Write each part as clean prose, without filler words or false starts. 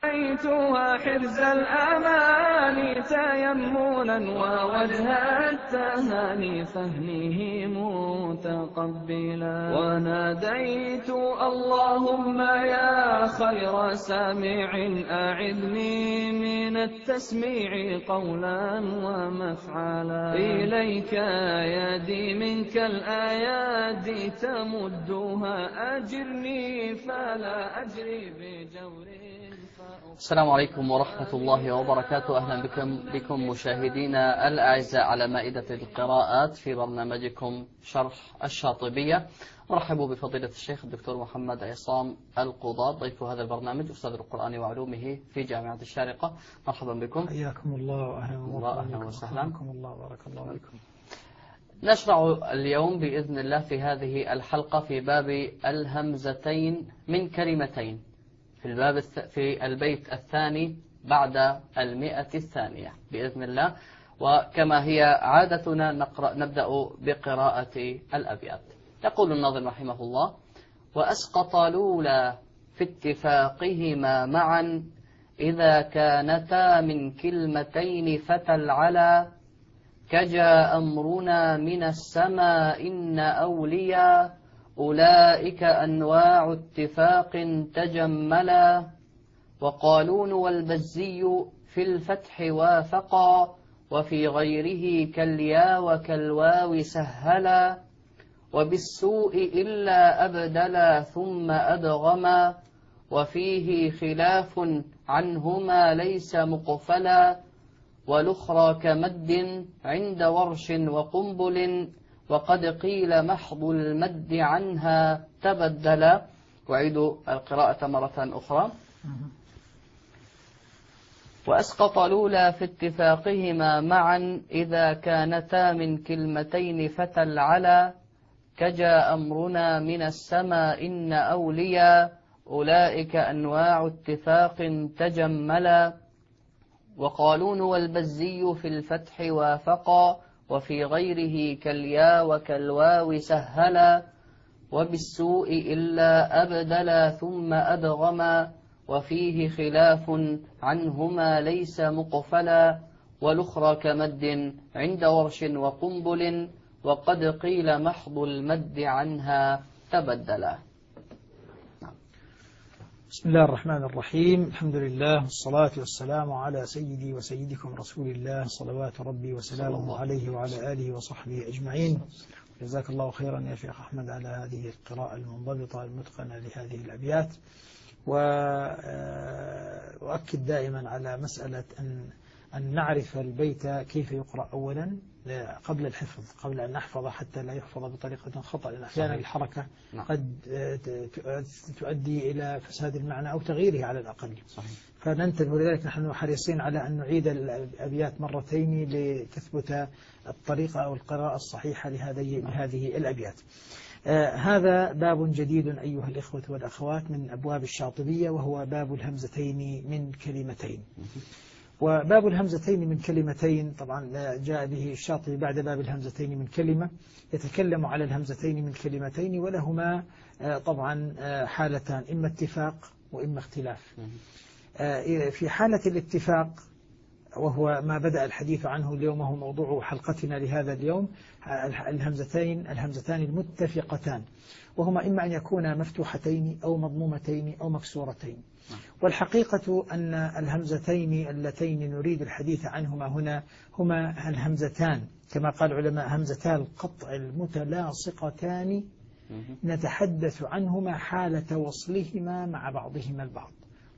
رأيتها حرز الأماني تيمنا ووجه التهاني فهمه متقبلا، وناديت اللهم يا خير سامع أعذني من التسميع قولا ومفعلا، إليك يدي منك الأيادي تمدها أجرني فلا أجري بجور. السلام عليكم ورحمة الله وبركاته. أهلا بكم مشاهدينا الأعزاء على مائدة القراءات في برنامجكم شرح الشاطبية. أرحب بفضيلة الشيخ الدكتور محمد عصام القضاة ضيف هذا البرنامج، أستاذ القرآن وعلومه في جامعة الشارقة. مرحبا بكم. حياكم الله وأهلا وسهلا. الله بارك الله فيكم. نشرع اليوم بإذن الله في هذه الحلقة في باب الهمزتين من كلمتين، في البيت الثاني بعد 100 الثانية بإذن الله. وكما هي عادتنا نبدأ بقراءة الأبيات. يقول الناظم رحمه الله: وأسقط لولا في اتفاقهما معا إذا كانتا من كلمتين فتى العلا، كجا أمرنا من السماء إن أوليا أولئك أنواع اتفاق تجملا، وقالون والبزي في الفتح وافقا، وفي غيره كاليا وكالواو سهلا، وبالسوء إلا أبدلا ثم أدغما، وفيه خلاف عنهما ليس مقفلا، والأخرى كمد عند ورش وقنبل، وقد قيل محض المد عنها تبدلا. أعيد القراءة مرة أخرى. وأسقط لولا في اتفاقهما معا إذا كانتا من كلمتين فتى العلا، كجا أمرنا من السماء إن أوليا أولئك أنواع اتفاق تجملا، وقالون والبزي في الفتح وافقا، وفي غيره كاليا وكالواو سهلا، وبالسوء إلا أبدلا ثم أدغما، وفيه خلاف عنهما ليس مقفلا، والأخرى كمد عند ورش وقنبل، وقد قيل محض المد عنها تبدلا. بسم الله الرحمن الرحيم. الحمد لله والصلاة والسلام على سيدي وسيدكم رسول الله صلوات ربي وسلامه عليه وعلى آله وصحبه أجمعين. جزاك الله خيرا يا شيخ أحمد على هذه القراءة المنضبطة المتقنة لهذه الأبيات. وأؤكد دائما على مسألة أن نعرف البيت كيف يقرأ أولا قبل الحفظ، قبل أن نحفظ حتى لا يحفظ بطريقة خطأ، لأن أحيانا الحركة قد تؤدي إلى فساد المعنى أو تغييره على الأقل. فننتبه، لذلك نحن حريصين على أن نعيد الأبيات مرتين لتثبت الطريقة أو القراءة الصحيحة لهذه الأبيات. هذا باب جديد أيها الإخوة والأخوات من أبواب الشاطبية، وهو باب الهمزتين من كلمتين. وباب الهمزتين من كلمتين طبعا جاء به الشاطبي بعد باب الهمزتين من كلمة، يتكلم على الهمزتين من كلمتين، ولهما طبعا حالتان، إما اتفاق وإما اختلاف. في حالة الاتفاق، وهو ما بدأ الحديث عنه اليوم، وهو موضوع حلقتنا لهذا اليوم، الهمزتان المتفقتان، وهما إما أن يكونا مفتوحتين أو مضمومتين أو مكسورتين. والحقيقة أن الهمزتين اللتين نريد الحديث عنهما هنا هما الهمزتان كما قال العلماء همزتا القطع المتلاصقتان، نتحدث عنهما حالة وصلهما مع بعضهما البعض،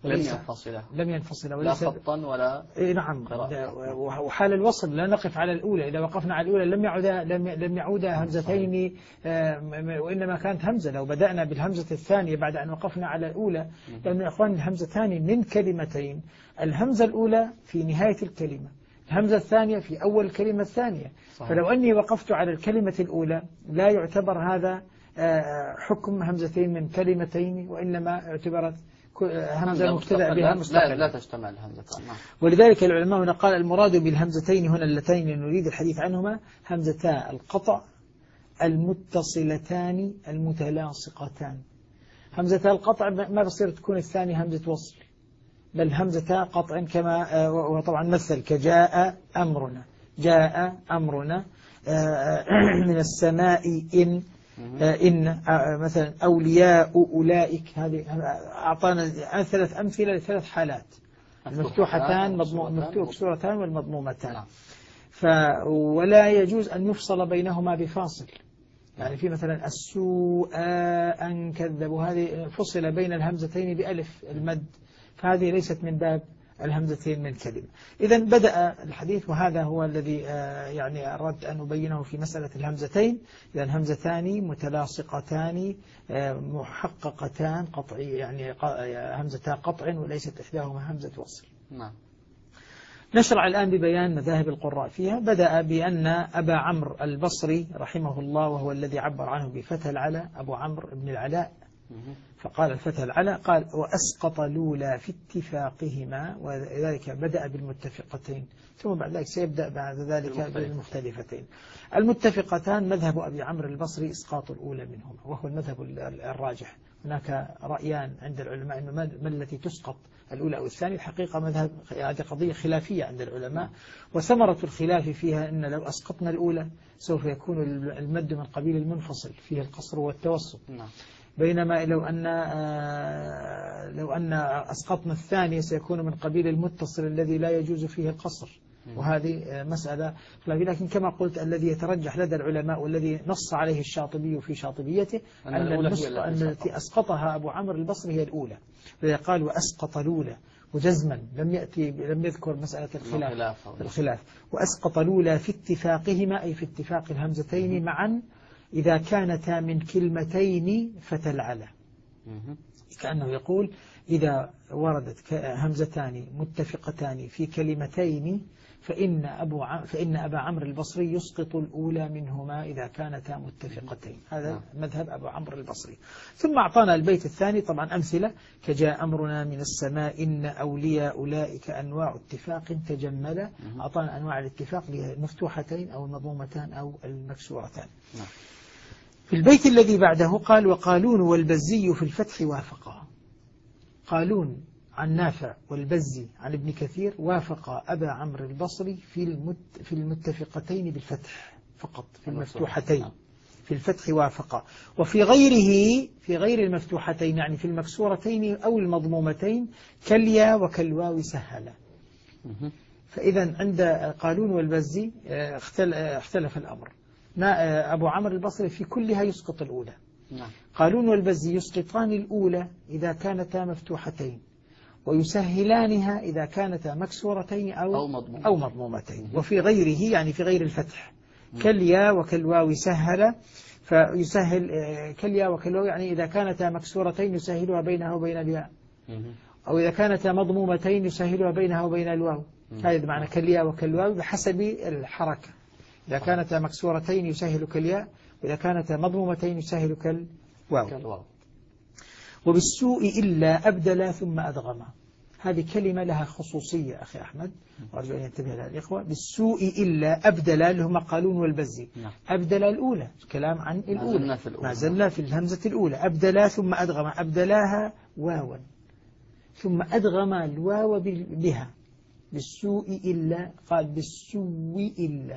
لم ينفصلا لا خطا ولا نعم قراءة. وحال الوصل لا نقف على الأولى، إذا وقفنا على الأولى لم يعودا همزتين، وإنما كانت همزة. لو بدأنا بالهمزة الثانية بعد أن وقفنا على الأولى، لأن إخوان الهمزتان من كلمتين، الهمزة الأولى في نهاية الكلمة، الهمزة الثانية في أول الكلمة الثانية. فلو أني وقفت على الكلمة الأولى لا يعتبر هذا حكم همزتين من كلمتين، وإنما اعتبرت همزة مبتدأ بها مستقلة، لا تجتمع الهمزتان. ولذلك العلماء هنا قال المراد بالهمزتين هنا اللتين نريد الحديث عنهما همزتا القطع المتصلتان المتلاصقتان. همزتا القطع ما بصير تكون الثانية همزة وصل، بل همزة قطع كما وطبعا مثل كجاء أمرنا، جاء أمرنا، من السماء إن مثلا أولياء أولئك. هذه أعطانا 3 أمثلة ل3 حالات، المفتوحتان مكسورتان والمضمومتان. ولا يجوز أن يفصل بينهما بفاصل، يعني في مثلا السوء أن كذبوا، هذه فصل بين الهمزتين بألف المد، فهذه ليست من باب الهمزتين من كلمة. إذا بدأ الحديث، وهذا هو الذي يعني أردت أن أبينه في مسألة الهمزتين، لأن همزتان متلاصقتان محققتان قطعي، يعني همزتا قطع وليست إحداهما همزة وصل. نعم. نشرع الآن ببيان مذاهب القراء فيها. بدأ بأن أبا عمرو البصري رحمه الله، وهو الذي عبر عنه بفتح العلاء، أبو عمرو بن العلاء، فقال الفتح العلاء قال وأسقط الأولى في اتفاقهما، وذلك بدأ بالمتفقتين ثم بعد ذلك سيبدأ بعد ذلك بالمختلفتين. المتفقتان مذهب أبي عمرو البصري إسقاط الأولى منهما، وهو المذهب الراجح. هناك رأيان عند العلماء إنه ما التي تسقط، الأولى أو الثانية. الحقيقة مذهب، هذه قضية خلافية عند العلماء، وثمرة الخلاف فيها أن لو أسقطنا الأولى سوف يكون المد من قبيل المنفصل فيه القصر والتوسط، بينما لو أن أسقطنا الثانية سيكون من قبيل المتصل الذي لا يجوز فيه القصر، وهذه مسألة خلافية. لكن كما قلت الذي يترجح لدى العلماء والذي نص عليه الشاطبي في شاطبيته أن التي أسقطها أبو عمرو البصري هي الأولى، فإذا قال وأسقط الأولى وجزما لم يذكر مسألة الخلاف. وأسقط الأولى في اتفاقهما، أي في اتفاق الهمزتين معا إذا كانتا من كلمتين فتلعلا، كأنه يقول إذا وردت همزتان متفقتان في كلمتين فإن أبا عمرو البصري يسقط الأولى منهما إذا كانتا متفقتين. هذا مذهب أبو عمرو البصري. ثم أعطانا البيت الثاني طبعا أمثلة كجاء أمرنا من السماء إن أولياء أولئك أنواع اتفاق تجمل. أعطانا أنواع الاتفاق المفتوحتين أو المضمومتان أو المكسورتان. في البيت الذي بعده قال وقالون والبزي في الفتح وافقا. قالون عن نافع والبزي عن ابن كثير وافق أبا عمرو البصري في المتفقتين بالفتح فقط، في المفتوحتين في الفتح وافق. وفي غيره، في غير المفتوحتين يعني في المكسورتين أو المضمومتين كاليا وكالواو سهلا. فإذا عند قالون والبزي اختلف الأمر. أبو عمرو البصري في كلها يسقط الأولى. قالون والبزي يسقطان الأولى إذا كانتا مفتوحتين، ويسهلانها إذا كانتا مكسورتين أو مضمومتين. وفي غيره يعني في غير الفتح كاليا وكالواو سهل، فيسهل كاليا وكالواو يعني إذا كانتا مكسورتين يسهلها بينها وبين الياء، أو إذا كانتا مضمومتين يسهلها بينها وبين الواو. هذا معنى كاليا وكالواو بحسب الحركة. إذا كانتا مكسورتين يسهل كالياء، وإذا كانتا مضمومتين يسهل كالواو. وبالسوء إلا أبدل ثم أدغم. هذه كلمة لها خصوصية أخي أحمد، وأرجو أن ينتبه لها الإخوة. بالسوء إلا أبدل اللي هم قالون والبزي، أبدل الأولى، كلام عن الأولى، ما زلنا في الهمزة الأولى. أبدلا ثم أدغم، أبدلاها واوا ثم أدغم الواو بها. بالسوء إلا قال بالسوء إلا،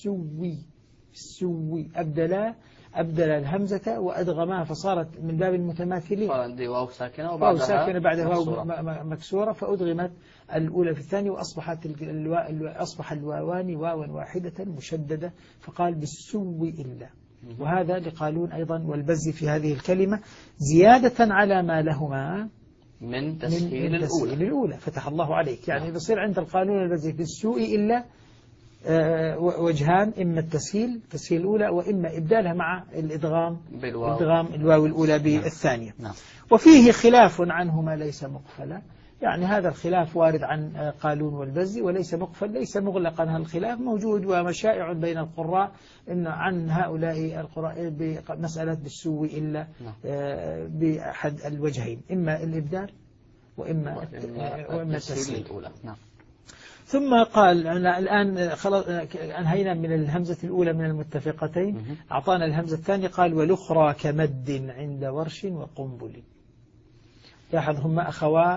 بالسوء أبدل الهمزة وأدغمها فصارت من باب المتماثلين، صارت واو ساكنة بعدها واو مكسورة، فأدغمت الأولى في الثانية، أصبح الواوان واوا واحدة مشددة، فقال بالسوء إلا. وهذا لقالون أيضا والبزي في هذه الكلمة زيادة على ما لهما من تسهيل الأولى. فتح الله عليك. يعني بصير عند القانون والبزي بالسوء إلا وجهان، إما التسهيل الأولى، وإما إبدالها مع إدغام الواو الأولى بالثانية. وفيه خلاف عنهما ليس مقفلا، يعني هذا الخلاف وارد عن قالون والبزي وليس مقفل، ليس مغلقا. هالخلاف موجود ومشائع بين القراء إن عن هؤلاء القراء بمسألة بالسوء إلا بأحد الوجهين، إما الإبدال وإما التسهيل الأولى. ثم قال الآن خلاص أنهينا من الهمزة الأولى من المتفقتين، أعطانا الهمزة الثانية قال والأخرى كمد عند ورش وقنبل. لاحظ هما أخوا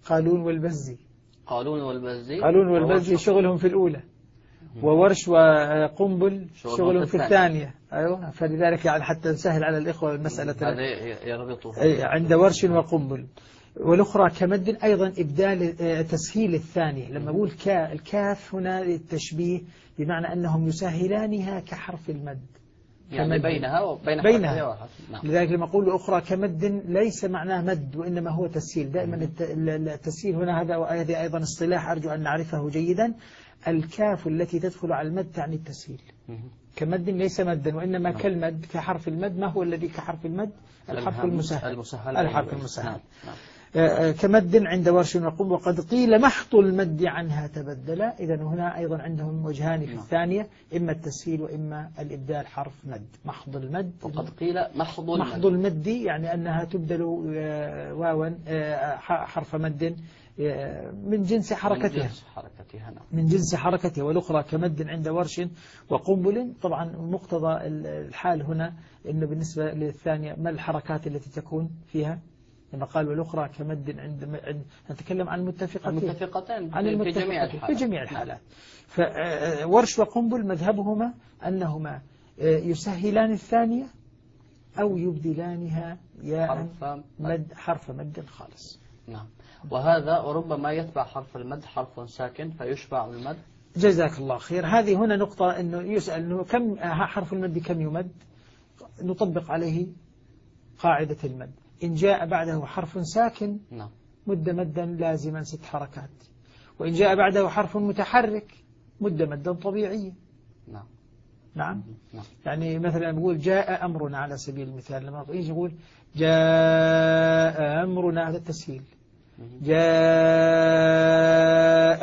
قالون والبزي. قالون والبزي. قالون والبزي شغلهم في الأولى، وورش وقنبل شغلهم في الثانية. أيوة، فلذلك يعني حتى نسهل على الإخوة المسألة هذا يربطه عند ورش وقنبل. والأخرى كمد أيضا إبدال تسهيل الثانية. لما أقول الكاف هنا للتشبيه، بمعنى أنهم يسهلانها كحرف المد، يعني بينها وبين بينها. نعم. لذلك لما أقول أخرى كمد ليس معناه مد، وإنما هو تسهيل. دائما التسهيل هنا هذا أيضا اصطلاح أرجو أن نعرفه جيدا. الكاف التي تدخل على المد تعني التسهيل. كمد ليس مدا، وإنما كالمد كحرف المد. ما هو الذي كحرف المد؟ الحرف المسهل. الحرف المسهل. كمد عند ورش وقنبل. وقد قيل محض المد عنها تبدلا. إذا هنا أيضا عندهم وجهان في الثانية، إما التسهيل وإما الإبدال حرف مد. محض المد. وقد قيل محض المد يعني أنها تبدل واوا حرف مد من جنس حركتها. من جنس حركتها. والأخرى كمد عند ورش وقنبل. طبعا مقتضى الحال هنا إنه بالنسبة للثانية ما الحركات التي تكون فيها؟ لما قال والأخرى كمد عند نتكلم عن المتفقتين في جميع الحالات. فورش وقنبل مذهبهما أنهما يسهلان الثانية أو يبدلانها ياء مد حرف مد خالص. نعم. وهذا ربما يتبع حرف المد حرف ساكن فيشبع المد. جزاك الله خير. هذه هنا نقطة، أنه يسأل أنه كم حرف المد كم يمد. نطبق عليه قاعدة المد. إن جاء بعده حرف ساكن مد مدا لازما 6 حركات، وإن جاء بعده حرف متحرك مد مدا طبيعيا. نعم. يعني مثلا نقول جاء أمرنا على سبيل المثال، لما يجي نقول جاء أمرنا هذا التسهيل. جاء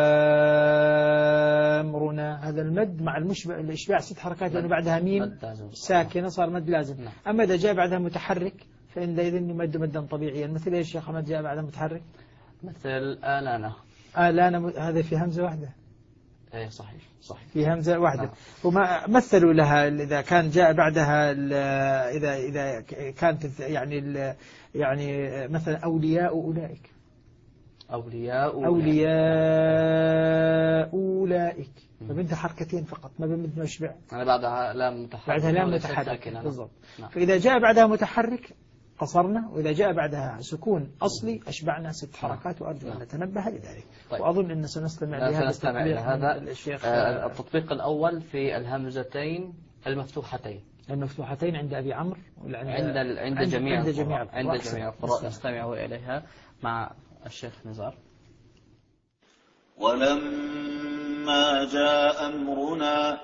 أمرنا هذا المد مع الإشباع 6 حركات، لأنه بعدها ميم ساكنة صار مد لازم. أما إذا جاء بعدها متحرك فإن إذن يمد مدا طبيعيا. مثل إيش يا أحمد جاء بعدها متحرك؟ مثل آلانة. آلانة هذا في همزة واحدة. ايه صحيح في همزة واحدة. وما مثلوا لها إذا كان جاء بعدها إذا كانت يعني مثلا أولياء أولئك. أولئك فبنت حركتين فقط، ما بمد مشبع. بعدها لام متحرك بالضبط. فإذا جاء بعدها متحرك قصرنا، وإذا جاء بعدها سكون أصلي أشبعنا 6 حركات. وأرجو أن نتنبه لذلك. وأظن أن سنستمع لهذا الشيخ. التطبيق الأول في الهمزتين المفتوحتين عند أبي عمرو عند جميع القراء. نستمع إليها مع الشيخ نزار. ولما جاء أمرنا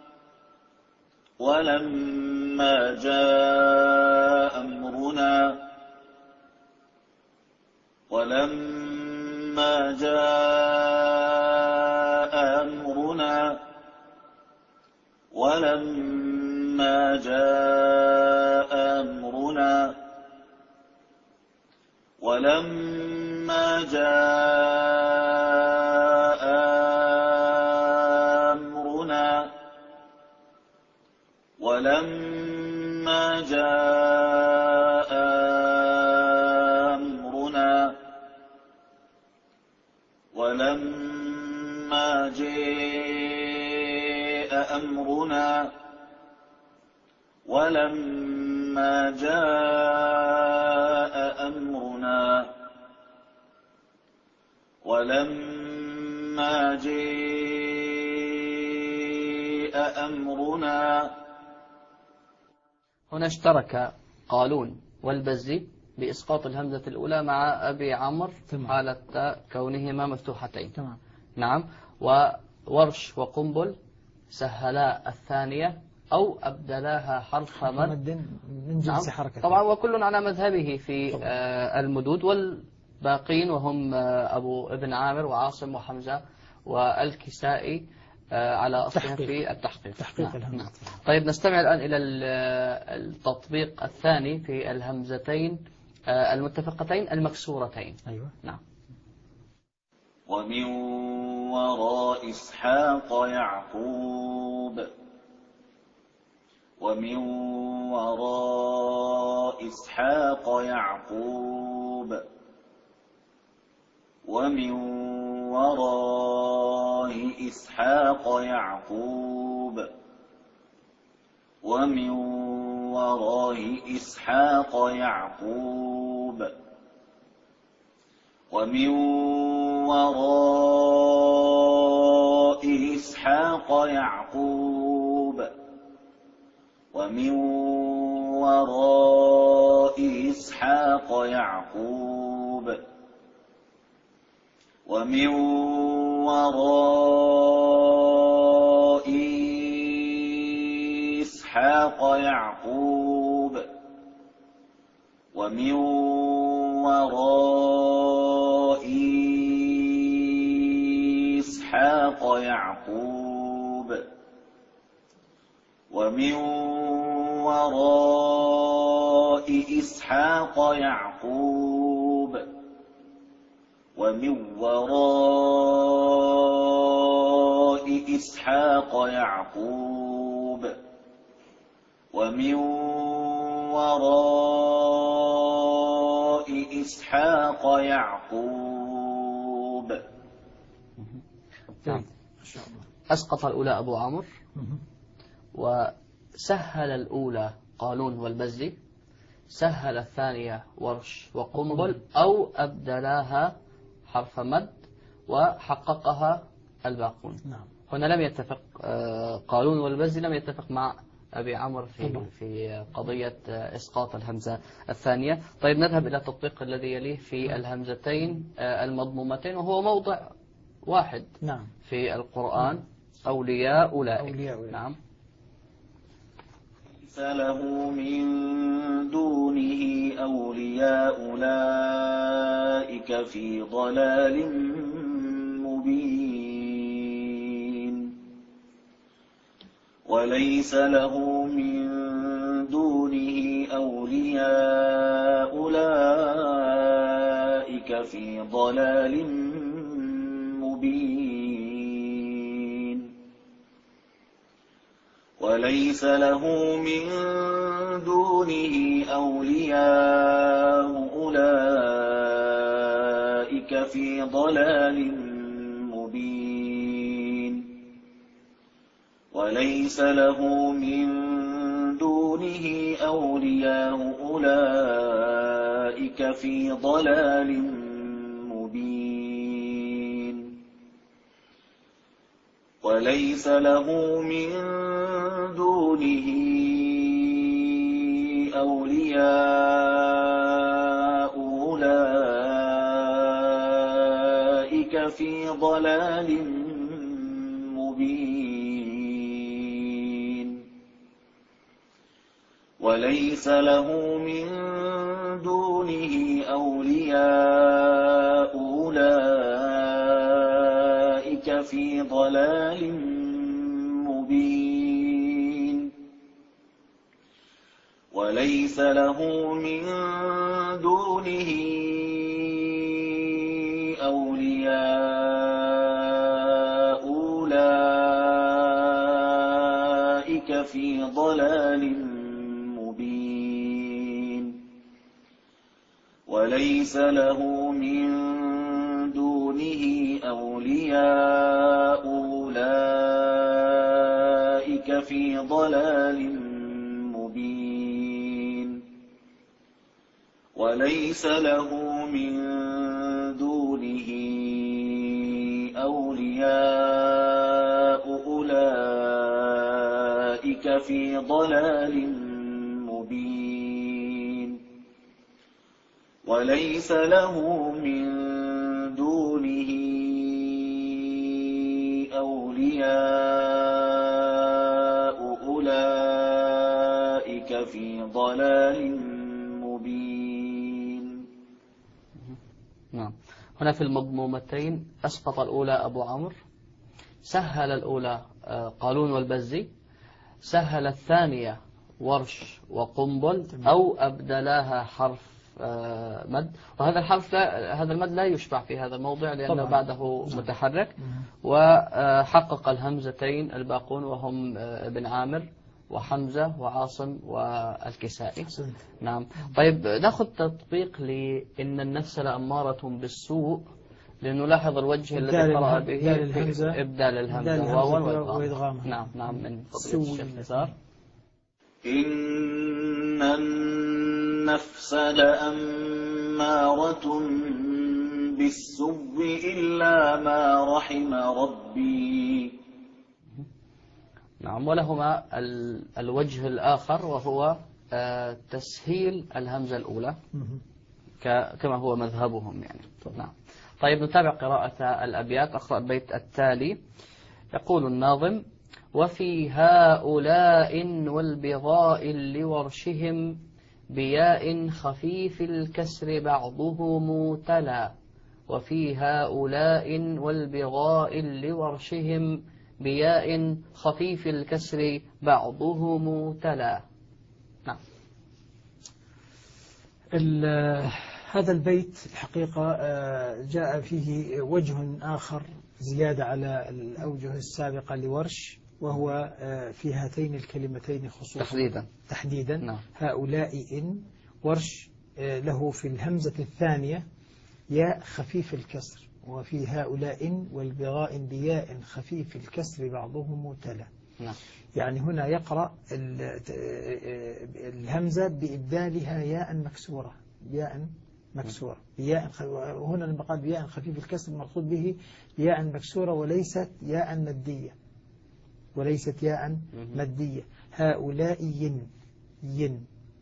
هنا اشترك قالون والبزي بإسقاط الهمزة الأولى مع أبي عمرو حالة كونهما مفتوحتين. نعم. وورش وقنبل سهلا الثانية أو أبدلاها حرف مد من جنس حركة. طبعا وكل على مذهبه في المدود، والباقين وهم أبو ابن عامر وعاصم وحمزة والكسائي على أصلها في التحقيق. نعم. طيب نستمع الآن إلى التطبيق الثاني في الهمزتين المتفقتين المكسورتين. أيوة. نعم. ومن وراء إسحاق يعقوب ومن وراء إسحاق يعقوب ومن وراء إسحاق يعقوب ومن وراء إسحاق يعقوب ومن وراء إسحاق يعقوب ومن وراء إسحاق يعقوب ومن وراء إسحاق يعقوب ومن وراء إسحاق يعقوب ومن وراء إسحاق يعقوب ومن وراء إسحاق يعقوب. نعم. أسقط الأولى أبو عمرو وسهل الأولى قالون والبزي، سهل الثانية ورش وقنبل أو أبدلاها حرف مد وحققها الباقون. نعم. هنا لم يتفق قالون والبزي لم يتفق مع أبي عمرو في قضية إسقاط الهمزة الثانية. طيب نذهب إلى التطبيق الذي يليه في الهمزتين المضمومتين وهو موضع واحد نعم. في القرآن، أولياء أولئك. نعم. ليس له من دونه أولياء أولئك في ضلال مبين وليس له من دونه أولياء أولئك في ضلال مبين وليس له من دونه أولياء أولئك في ضلال مبين وليس له من دونه أولياء أولئك في ضلال مبين وليس له من دونه أولياء أولئك في ضلال مبين وليس له من دونه أولياء أولئك في ضلال مبين وليس له من دونه أولياء أولئك في ضلال مبين وليس له من دونه أولياء أولئك في ضلال مبين وليس له من دونه أولياء أولئك في ضلال مبين وليس له من دونه أولياء أولئك في ضلال مبين. نعم. هنا في المضمومتين أسقط الأولى أبو عمرو، سهل الأولى قالون والبزي، سهل الثانية ورش وقنبل أو أبدلاها حرف مد، وهذا الحرف هذا المد لا يشبع في هذا الموضع لأنه بعده متحرك. وحقق الهمزتين الباقون وهم ابن عامر وحمزة وعاصم والكسائي. نعم. طيب ناخذ تطبيق لإن النفس لأمارة بالسوء لنلاحظ الوجه الذي قرأ به إبدال الهمزة وإدغامها. نعم نعم، من فضل الشيخ نزار. إن النفس لأمارة بالسوء إلا ما رحم ربي. نعم، ولهما الوجه الآخر وهو تسهيل الهمزة الأولى كما هو مذهبهم يعني. نعم. طيب نتابع قراءة الأبيات. أقرأ البيت التالي. يقول الناظم: وفي هؤلاء والبغاء لورشهم بياء خفيف الكسر بعضهم تلا. وفي هؤلاء والبغاء لورشهم بياء خفيف الكسر بعضهم تلا. نعم. هذا البيت الحقيقة جاء فيه وجه آخر زيادة على الأوجه السابقة لورش، وهو في هاتين الكلمتين خصوصا تحديدا. نعم. هؤلاء إن ورش له في الهمزة الثانية ياء خفيف الكسر، وفي هؤلاء والبغاء بياء خفيف الكسر بعضهم تلا. نعم. يعني هنا يقرأ الهمزة بإبدالها ياء مكسورة، ياء مكسورة بياء. وهنا لما قال بياء خفيف الكسر المقصود به ياء مكسورة وليست ياء مادية، وليست ياء مادية. هؤلاء ين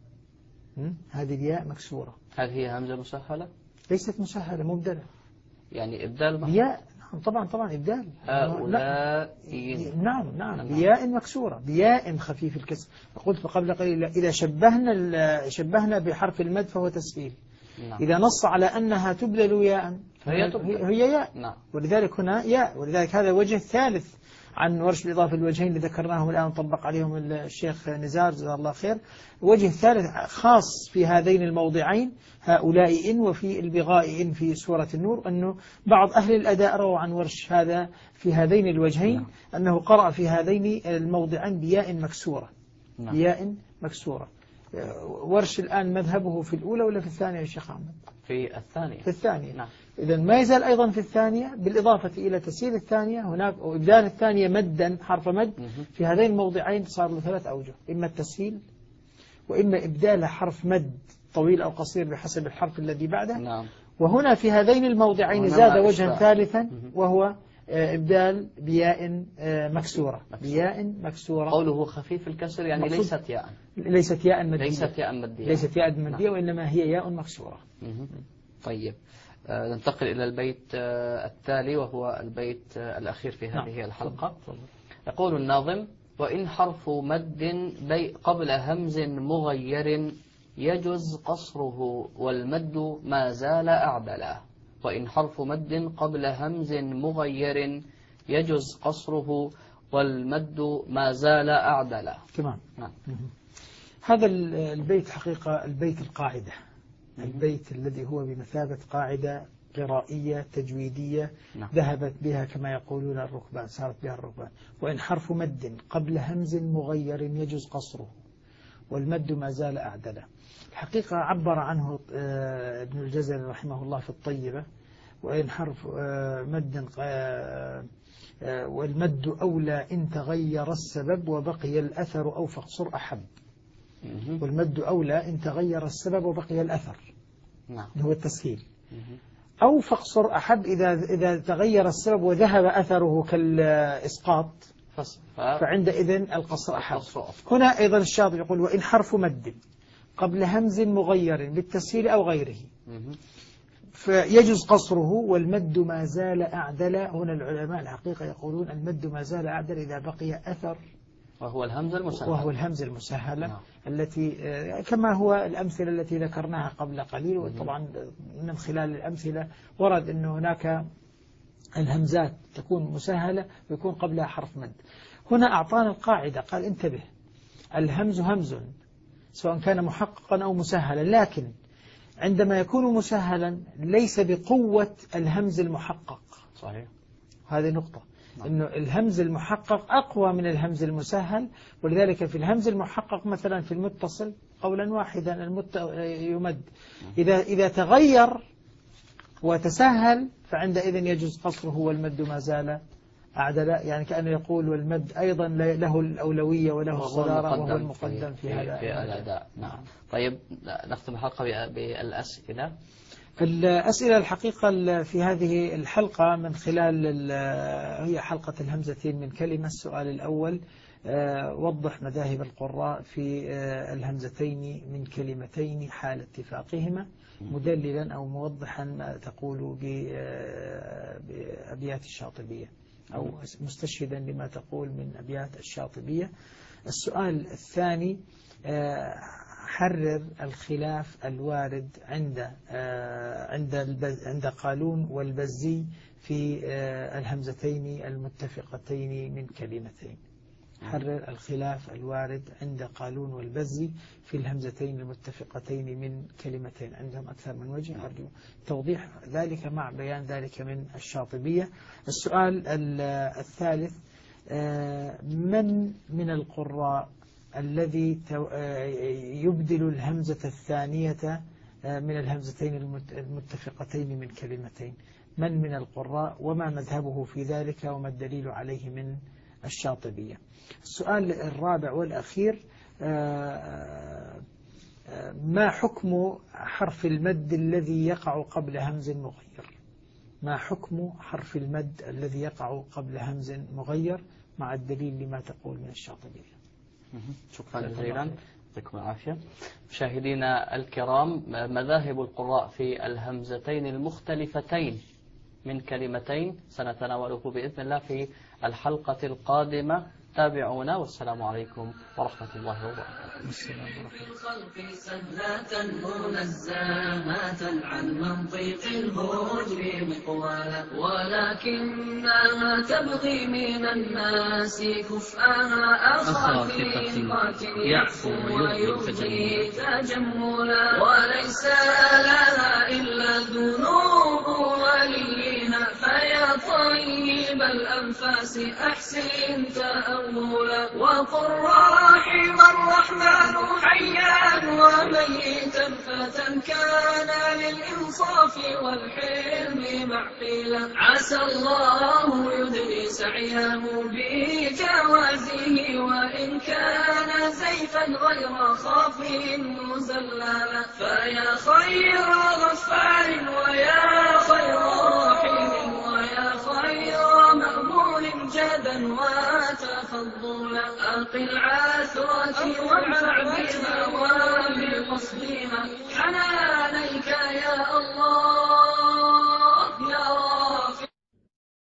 هذه الياء مكسورة. هل هي همزة مسهلة؟ ليست مسهلة، مبدلة، يعني إبدال ياء. طبعا إبدال. هؤلاء نعم بياء مكسورة، بياء خفيف الكسر. قلت قبل قليل إذا شبهنا بحرف المد فهو تسهيل. نعم. إذا نص على أنها تبدل ياء هي ياء. نعم. ولذلك هنا ياء، ولذلك هذا وجه ثالث عن ورش بالإضافة الوجهين اللي ذكرناهم الآن طبق عليهم الشيخ نزار جزاه الله خير. وجه ثالث خاص في هذين الموضعين، هؤلاء إن وفي البغاء إن في سورة النور، أنه بعض أهل الأداء رووا عن ورش هذا في هذين الوجهين أنه قرأ في هذين الموضعين بياء مكسورة. بياء مكسورة. ورش الآن مذهبه في الأولى ولا في الثانية يا شيخ أحمد؟ في الثانية. في الثانية. نعم. إذا ما يزال أيضا في الثانية، بالإضافة إلى تسهيل الثانية هناك وإبدال الثانية مدا حرف مد. في هذين الموضعين صار له ثلاث أوجه، إما التسهيل وإما إبدال حرف مد طويل أو قصير بحسب الحرف الذي بعده. نعم. وهنا في هذين الموضعين زاد وجها ثالثا وهو إبدال بياء مكسورة. بياء مكسورة. قوله خفيف الكسر يعني ليست ياء. ليست ياء مادية. ليست ياء مادية وإنما هي ياء مكسورة. طيب ننتقل إلى البيت التالي وهو البيت الأخير في هذه الحلقة. يقول الناظم: وإن حرف مد قبل همز مغير يجوز قصره والمد ما زال أعدلا. وإن حرف مد قبل همز مغير يجوز قصره والمد ما زال أعدلا. تمام. هذا البيت حقيقة البيت القاعدة، البيت الذي هو بمثابة قاعدة قرائية تجويدية. ذهبت بها كما يقولون الركبان، صارت بها الركبان. وإن حرف مد قبل همز مغير يجوز قصره والمد ما زال أعدلا. الحقيقة عبر عنه ابن الجزري رحمه الله في الطيبة: وإن حرف مد والمد أولى إن تغير السبب وبقي الأثر أو فاقصر أحب. والمد أولى إن تغير السبب وبقي الأثر. نعم. هو التسهيل. أو فاقصر أحب إذا تغير السبب وذهب أثره كالإسقاط فعندئذ القصر أحب. هنا أيضا الشاطبي يقول: وإن حرف مد قبل همز مغير بالتسهيل أو غيره فيجوز قصره والمد ما زال أعدل. هنا العلماء الحقيقة يقولون المد ما زال أعدل إذا بقي أثر، وهو الهمزة المسهلة. نعم. التي كما هو الأمثلة التي ذكرناها قبل قليل. وطبعا من خلال الأمثلة ورد أن هناك الهمزات تكون مسهلة ويكون قبلها حرف مد. هنا أعطانا القاعدة، قال: انتبه، الهمز همز سواء كان محققا أو مسهلا، لكن عندما يكون مسهلا ليس بقوة الهمز المحقق. صحيح. هذه نقطة. إنه الهمز المحقق أقوى من الهمز المسهل، ولذلك في الهمز المحقق مثلا في المتصل قولا واحدا يمد. إذا تغير وتسهل فعندئذ يجوز قصره والمد ما زال أعدل، يعني كأنه يقول والمد أيضا له الأولوية وله الصدارة وهو المقدم في هذا الأداء. نعم. طيب نختم الحلقة بالأسئلة. الأسئلة الحقيقة في هذه الحلقة من خلال هي حلقة الهمزتين من كلمة. السؤال الأول: وضح مذاهب القراء في الهمزتين من كلمتين حال اتفاقهما، مدللا أو موضحا ما تقول بأبيات الشاطبية، أو مستشهدا لما تقول من أبيات الشاطبية. السؤال الثاني: حرر الخلاف الوارد عند قالون والبزي في الهمزتين المتفقتين من كلمتين. حرر الخلاف الوارد عند قالون والبزي في الهمزتين المتفقتين من كلمتين. عندهم أكثر من وجه، أرجو توضيح ذلك مع بيان ذلك من الشاطبية. السؤال الثالث: من القراء الذي يبدل الهمزة الثانية من الهمزتين المتفقتين من كلمتين؟ من القراء وما مذهبه في ذلك وما الدليل عليه من الشاطبية؟ السؤال الرابع والأخير: ما حكم حرف المد الذي يقع قبل همز مغير؟ ما حكم حرف المد الذي يقع قبل همز مغير مع الدليل لما تقول من الشاطبية؟ شكرا جزيلا، يعطيكم العافية. مشاهدينا الكرام، مذاهب القراء في الهمزتين المختلفتين من كلمتين سنتناوله بإذن الله في الحلقة القادمة. تابعونا، والسلام عليكم ورحمة الله وبركاته. السلام ورحمة الخلق سهلة منزهة عن منطق الهجر مقوالا، ولكنها تبغي من الناس كفءها أخا ثقة يعفو ويبغي تجملا، وليس لها إلا ذنوب وليها، فيا طيب الأنفاس أحسن تأولا، وقل رحم الرحمن حيا وميتا فتى كان للإنصاف والحلم معقلا، عسى الله يدري سعيه بجوازه، وإن كان زيفا غير خاف مزللا، فيا خير غفار ويا خير رحيم ويا خير مأمون جدا وتفضلا، أقل عثرة وعبها وبقصدها حنان